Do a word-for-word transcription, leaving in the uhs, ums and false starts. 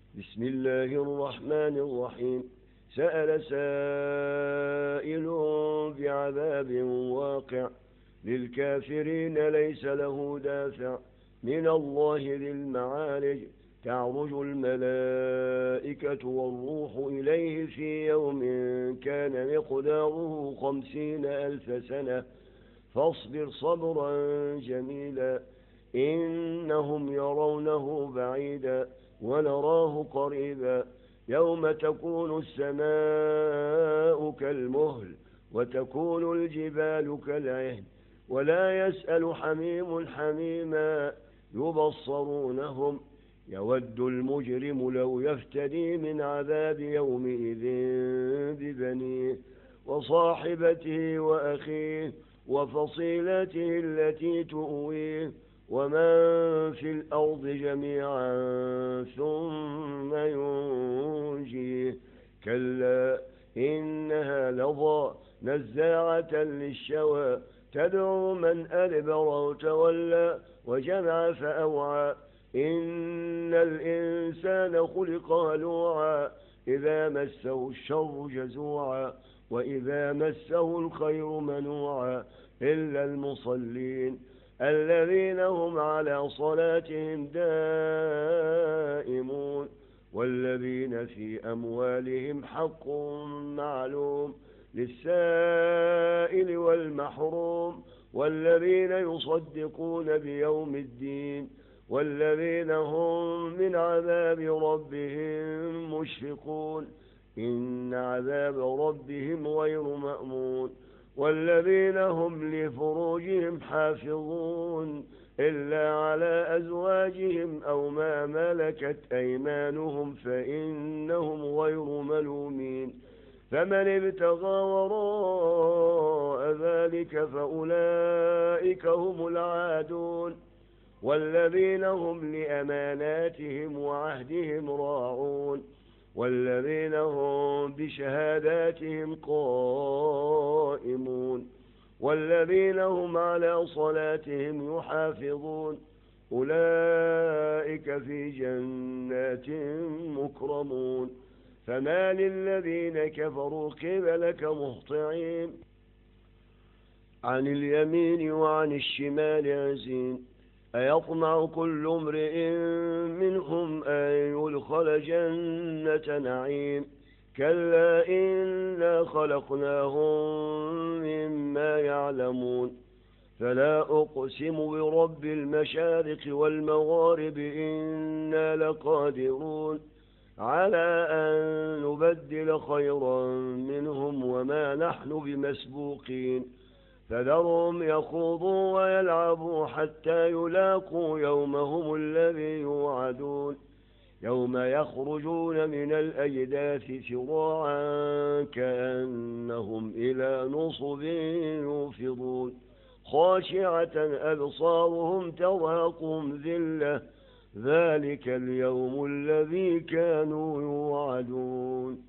بسم الله الرحمن الرحيم. سأل سائل بعذاب واقع للكافرين ليس له دافع من الله ذي المعارج. تعرج الملائكة والروح إليه في يوم كان مقداره خمسين ألف سنة فاصبر صبرا جميلا إنهم يرونه بعيدا ونراه قريبا يوم تكون السماء كالمهل وتكون الجبال كالعهن ولا يسأل حميم حميما يبصرونهم يود المجرم لو يفتدي من عذاب يومئذ ببنيه وصاحبته وأخيه وفصيلته التي تؤويه ومن في الأرض جميعا ثم ينجيه كلا إنها لظى نزاعة للشوى تدعو من أدبر وتولى وجمع فأوعى إن الإنسان خلق هلوعا إذا مسه الشر جزوعا وإذا مسه الخير منوعا إلا المصلين الذين هم على صلاتهم دائمون والذين في أموالهم حق معلوم للسائل والمحروم والذين يصدقون بيوم الدين والذين هم من عذاب ربهم مشفقون إن عذاب ربهم غير مأمون والذين هم لفروجهم حافظون إلا على أزواجهم أو ما ملكت أيمانهم فإنهم غير ملومين فمن ابتغى وراء ذلك فأولئك هم العادون والذين هم لأماناتهم وعهدهم راعون والذين هم بشهاداتهم قائمون والذين هم على صلاتهم يحافظون أولئك في جنات مكرمون فما للذين كفروا قبلك مهطعين عن اليمين وعن الشمال عزين أيطمع كل امرئ منهم أن يدخل جنة نعيم كلا إنا خلقناهم مما يعلمون فلا أقسم برب المشارق والمغارب إنا لقادرون على أن نبدل خيرا منهم وما نحن بمسبوقين فذرهم يخوضوا ويلعبوا حتى يلاقوا يومهم الذي يوعدون يوم يخرجون من الأجداث سراعا كأنهم إلى نصب يوفضون خاشعة أبصارهم ترهقهم ذلة ذلك اليوم الذي كانوا يوعدون.